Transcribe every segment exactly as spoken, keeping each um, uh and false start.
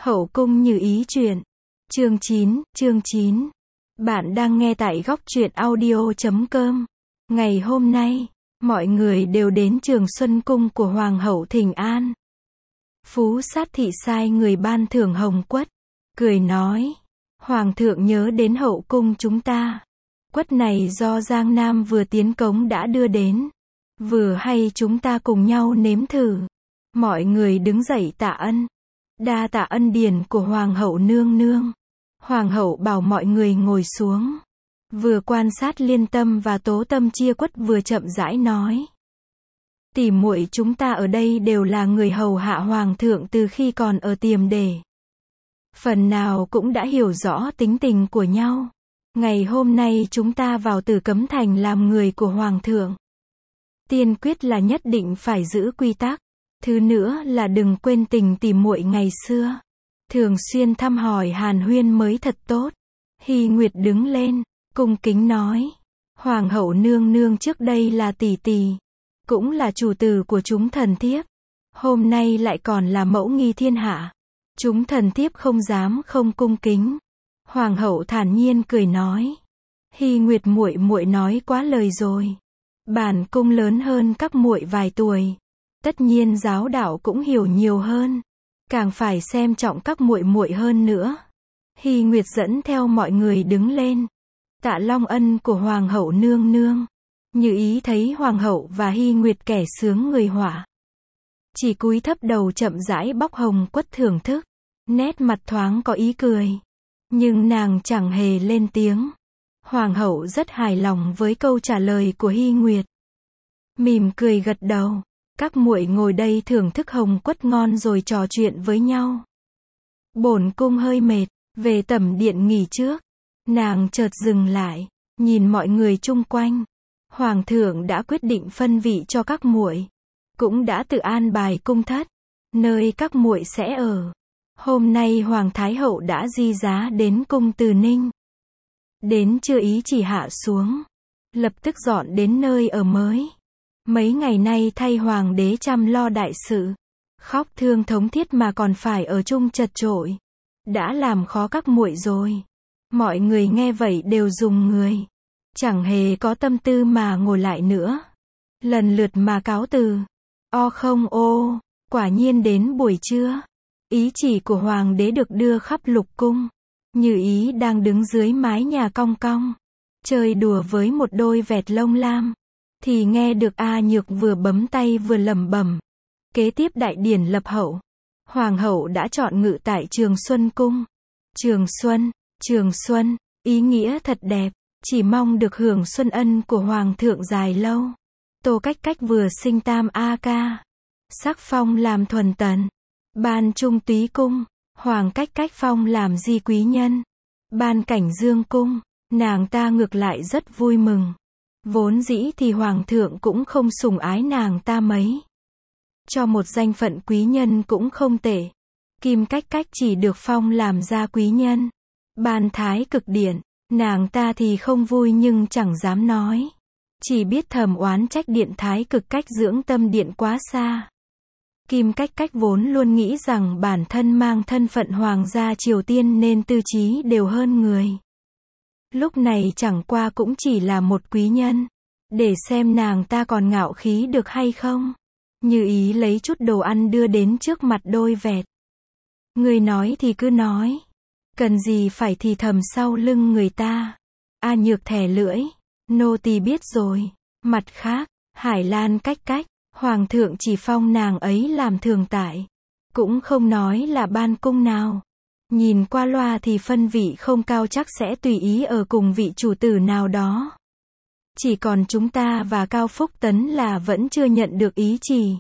Hậu cung Như Ý truyện. Chương chín, chương chín. Bạn đang nghe tại góc truyện audio chấm com. Ngày hôm nay, mọi người đều đến Trường Xuân Cung của Hoàng hậu thỉnh an. Phú Sát Thị sai người ban thưởng hồng quất, cười nói, Hoàng thượng nhớ đến hậu cung chúng ta. Quất này do Giang Nam vừa tiến cống đã đưa đến. Vừa hay chúng ta cùng nhau nếm thử. Mọi người đứng dậy tạ ân. Đa tạ ân điển của Hoàng hậu nương nương. Hoàng hậu bảo mọi người ngồi xuống. Vừa quan sát Liên Tâm và Tố Tâm chia quất vừa chậm rãi nói. Tỉ muội chúng ta ở đây đều là người hầu hạ Hoàng thượng từ khi còn ở Tiềm Đề. Phần nào cũng đã hiểu rõ tính tình của nhau. Ngày hôm nay chúng ta vào Tử Cấm Thành làm người của Hoàng thượng. Tiên quyết là nhất định phải giữ quy tắc. Thứ nữa là đừng quên tình tỉ muội ngày xưa. Thường xuyên thăm hỏi hàn huyên mới thật tốt. Hy Nguyệt đứng lên, cung kính nói. Hoàng hậu nương nương trước đây là tỷ tỷ. Cũng là chủ tử của chúng thần thiếp. Hôm nay lại còn là mẫu nghi thiên hạ. Chúng thần thiếp không dám không cung kính. Hoàng hậu thản nhiên cười nói. Hy Nguyệt muội muội nói quá lời rồi. Bản cung lớn hơn các muội vài tuổi. Tất nhiên giáo đạo cũng hiểu nhiều hơn, càng phải xem trọng các muội muội hơn nữa. Hy Nguyệt dẫn theo mọi người đứng lên. Tạ long ân của Hoàng hậu nương nương. Như Ý thấy Hoàng hậu và Hy Nguyệt kẻ sướng người họa. Chỉ cúi thấp đầu chậm rãi bóc hồng quất thưởng thức. Nét mặt thoáng có ý cười. Nhưng nàng chẳng hề lên tiếng. Hoàng hậu rất hài lòng với câu trả lời của Hy Nguyệt. Mỉm cười gật đầu. Các muội ngồi đây thưởng thức hồng quất ngon rồi trò chuyện với nhau. Bổn cung hơi mệt, về tẩm điện nghỉ trước. Nàng chợt dừng lại, nhìn mọi người chung quanh. Hoàng thượng đã quyết định phân vị cho các muội, cũng đã tự an bài cung thất, nơi các muội sẽ ở. Hôm nay Hoàng thái hậu đã di giá đến cung Từ Ninh. Đến trưa ý chỉ hạ xuống, lập tức dọn đến nơi ở mới. Mấy ngày nay thay hoàng đế chăm lo đại sự, khóc thương thống thiết mà còn phải ở chung chật chội, đã làm khó các muội rồi. Mọi người nghe vậy đều rùng người, chẳng hề có tâm tư mà ngồi lại nữa, lần lượt mà cáo từ. O không ô, quả nhiên đến buổi trưa, ý chỉ của hoàng đế được đưa khắp lục cung. Như Ý đang đứng dưới mái nhà cong cong, chơi đùa với một đôi vẹt lông lam. Thì nghe được A Nhược vừa bấm tay vừa lẩm bẩm. Kế tiếp đại điển lập hậu. Hoàng hậu đã chọn ngự tại Trường Xuân Cung. Trường Xuân, Trường Xuân, ý nghĩa thật đẹp. Chỉ mong được hưởng xuân ân của Hoàng thượng dài lâu. Tô Cách Cách vừa sinh tam A ca. Sắc phong làm thuần tần. Ban Trung Túy Cung. Hoàng Cách Cách phong làm di quý nhân. Ban Cảnh Dương Cung. Nàng ta ngược lại rất vui mừng. Vốn dĩ thì Hoàng thượng cũng không sủng ái nàng ta mấy. Cho một danh phận quý nhân cũng không tệ. Kim Cách Cách chỉ được phong làm gia quý nhân. Ban Thái Cực Điện, nàng ta thì không vui nhưng chẳng dám nói. Chỉ biết thầm oán trách Điện Thái Cực Cách dưỡng tâm điện quá xa. Kim Cách Cách vốn luôn nghĩ rằng bản thân mang thân phận hoàng gia Triều Tiên nên tư trí đều hơn người. Lúc này chẳng qua cũng chỉ là một quý nhân. Để xem nàng ta còn ngạo khí được hay không. Như Ý lấy chút đồ ăn đưa đến trước mặt đôi vẹt. Người nói thì cứ nói. Cần gì phải thì thầm sau lưng người ta. A Nhược thè lưỡi. Nô tỳ biết rồi. Mặt khác, Hải Lan Cách Cách, Hoàng thượng chỉ phong nàng ấy làm thường tại. Cũng không nói là ban cung nào. Nhìn qua loa thì phân vị không cao chắc sẽ tùy ý ở cùng vị chủ tử nào đó. Chỉ còn chúng ta và Cao Phúc Tấn là vẫn chưa nhận được ý chỉ.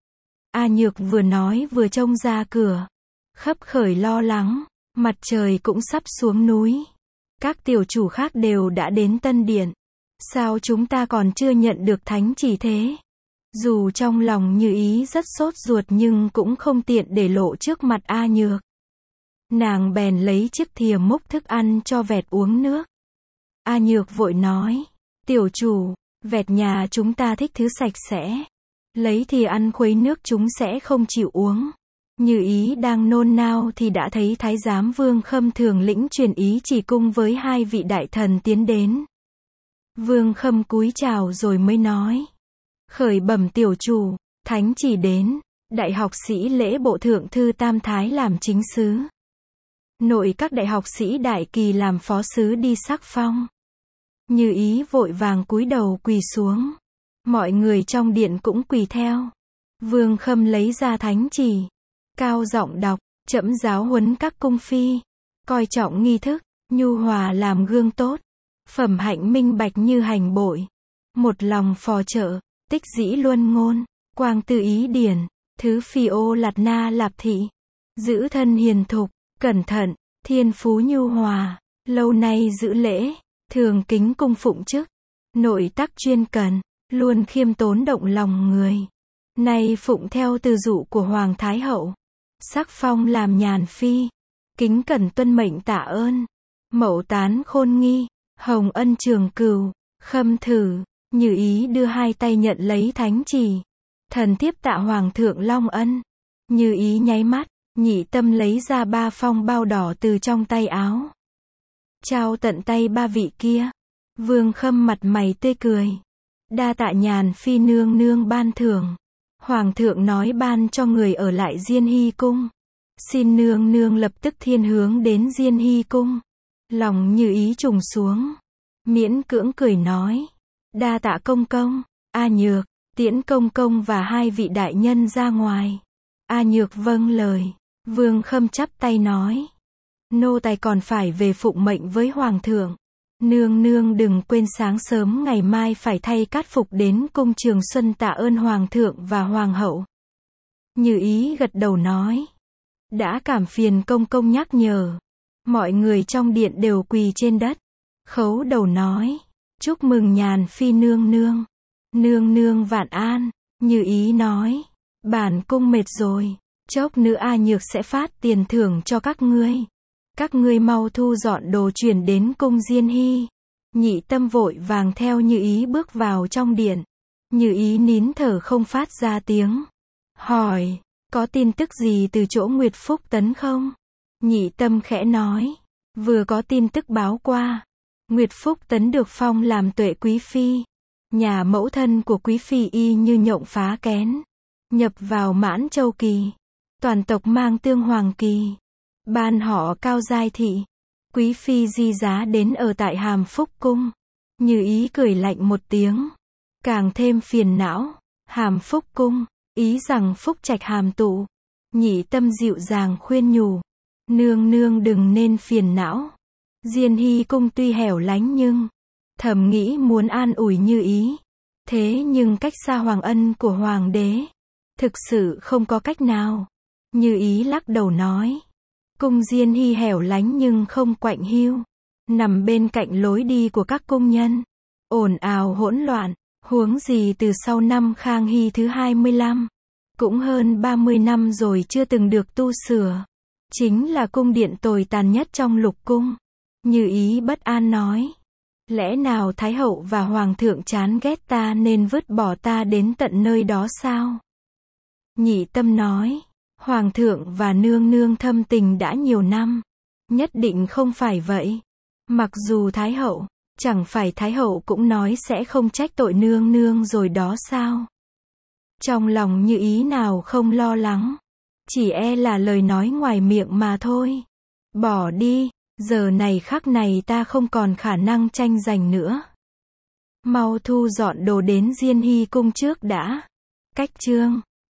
A Nhược vừa nói vừa trông ra cửa. Khấp khởi lo lắng, mặt trời cũng sắp xuống núi. Các tiểu chủ khác đều đã đến Tân Điện. Sao chúng ta còn chưa nhận được thánh chỉ thế? Dù trong lòng Như Ý rất sốt ruột nhưng cũng không tiện để lộ trước mặt A Nhược. Nàng bèn lấy chiếc thìa múc thức ăn cho vẹt uống nước. A Nhược vội nói, tiểu chủ, vẹt nhà chúng ta thích thứ sạch sẽ. Lấy thìa ăn khuấy nước chúng sẽ không chịu uống. Như Ý đang nôn nao thì đã thấy Thái giám Vương Khâm thường lĩnh truyền ý chỉ cung với hai vị đại thần tiến đến. Vương Khâm cúi chào rồi mới nói. Khởi bẩm tiểu chủ, thánh chỉ đến, đại học sĩ lễ bộ thượng thư Tam Thái làm chính sứ. Nội các đại học sĩ Đại Kỳ làm phó sứ đi sắc phong. Như Ý vội vàng cúi đầu quỳ xuống. Mọi người trong điện cũng quỳ theo. Vương Khâm lấy ra thánh chỉ. Cao giọng đọc, trẫm giáo huấn các cung phi. Coi trọng nghi thức, nhu hòa làm gương tốt. Phẩm hạnh minh bạch như hành bội. Một lòng phò trợ, tích dĩ luân ngôn. Quang tư ý điển, thứ phi ô lạt na lạp thị. Giữ thân hiền thục, cẩn thận, thiên phú nhu hòa. Lâu nay giữ lễ, thường kính cung phụng chức. Nội tắc chuyên cần, luôn khiêm tốn động lòng người. Nay phụng theo từ dụ của Hoàng Thái Hậu. Sắc phong làm nhàn phi. Kính cẩn tuân mệnh tạ ơn. Mậu tán khôn nghi, hồng ân trường cửu, Khâm thử. Như Ý đưa hai tay nhận lấy thánh chỉ. Thần tiếp tạ Hoàng thượng Long ân. Như Ý nháy mắt, Nhị Tâm lấy ra ba phong bao đỏ từ trong tay áo. Trao tận tay ba vị kia. Vương Khâm mặt mày tươi cười. Đa tạ nhàn phi nương nương ban thưởng. Hoàng thượng nói ban cho người ở lại Diên Hy cung. Xin nương nương lập tức thiên hướng đến Diên Hy cung. Lòng Như Ý trùng xuống. Miễn cưỡng cười nói. Đa tạ công công. A Nhược, tiễn công công và hai vị đại nhân ra ngoài. A Nhược vâng lời. Vương Khâm chắp tay nói. Nô tài còn phải về phụng mệnh với Hoàng thượng. Nương nương đừng quên sáng sớm ngày mai phải thay cát phục đến cung Trường Xuân tạ ơn Hoàng thượng và Hoàng hậu. Như Ý gật đầu nói. Đã cảm phiền công công nhắc nhở. Mọi người trong điện đều quỳ trên đất. Khấu đầu nói. Chúc mừng nhàn phi nương nương. Nương nương vạn an. Như Ý nói. Bản cung mệt rồi. Chốc nữa A Nhược sẽ phát tiền thưởng cho các ngươi. Các ngươi mau thu dọn đồ chuyển đến cung Diên Hy. Nhị Tâm vội vàng theo Như Ý bước vào trong điện. Như Ý nín thở không phát ra tiếng. Hỏi, có tin tức gì từ chỗ Nguyệt Phúc Tấn không? Nhị Tâm khẽ nói. Vừa có tin tức báo qua. Nguyệt Phúc Tấn được phong làm tuệ quý phi. Nhà mẫu thân của quý phi y như nhộng phá kén. Nhập vào Mãn Châu Kỳ. Toàn tộc mang tương Hoàng Kỳ. Ban họ cao giai thị. Quý phi di giá đến ở tại Hàm Phúc cung. Như Ý cười lạnh một tiếng. Càng thêm phiền não. Hàm Phúc cung. Ý rằng Phúc Trạch hàm tụ. Nhị Tâm dịu dàng khuyên nhủ. Nương nương đừng nên phiền não. Diên Hy cung tuy hẻo lánh nhưng thầm nghĩ muốn an ủi Như Ý. Thế nhưng cách xa hoàng ân của hoàng đế. Thực sự không có cách nào. Như Ý lắc đầu nói. Cung Diên Hy hẻo lánh nhưng không quạnh hiu. Nằm bên cạnh lối đi của các cung nhân. Ồn ào hỗn loạn. Huống gì từ sau năm Khang Hy thứ hai mươi lăm. Cũng hơn ba mươi năm rồi chưa từng được tu sửa. Chính là cung điện tồi tàn nhất trong lục cung. Như Ý bất an nói. Lẽ nào Thái hậu và Hoàng thượng chán ghét ta nên vứt bỏ ta đến tận nơi đó sao? Nhị Tâm nói. Hoàng thượng và nương nương thâm tình đã nhiều năm. Nhất định không phải vậy. Mặc dù Thái hậu, chẳng phải Thái hậu cũng nói sẽ không trách tội nương nương rồi đó sao? Trong lòng Như Ý nào không lo lắng. Chỉ e là lời nói ngoài miệng mà thôi. Bỏ đi, giờ này khắc này ta không còn khả năng tranh giành nữa. Mau thu dọn đồ đến Diên Hy cung trước đã. Cách chương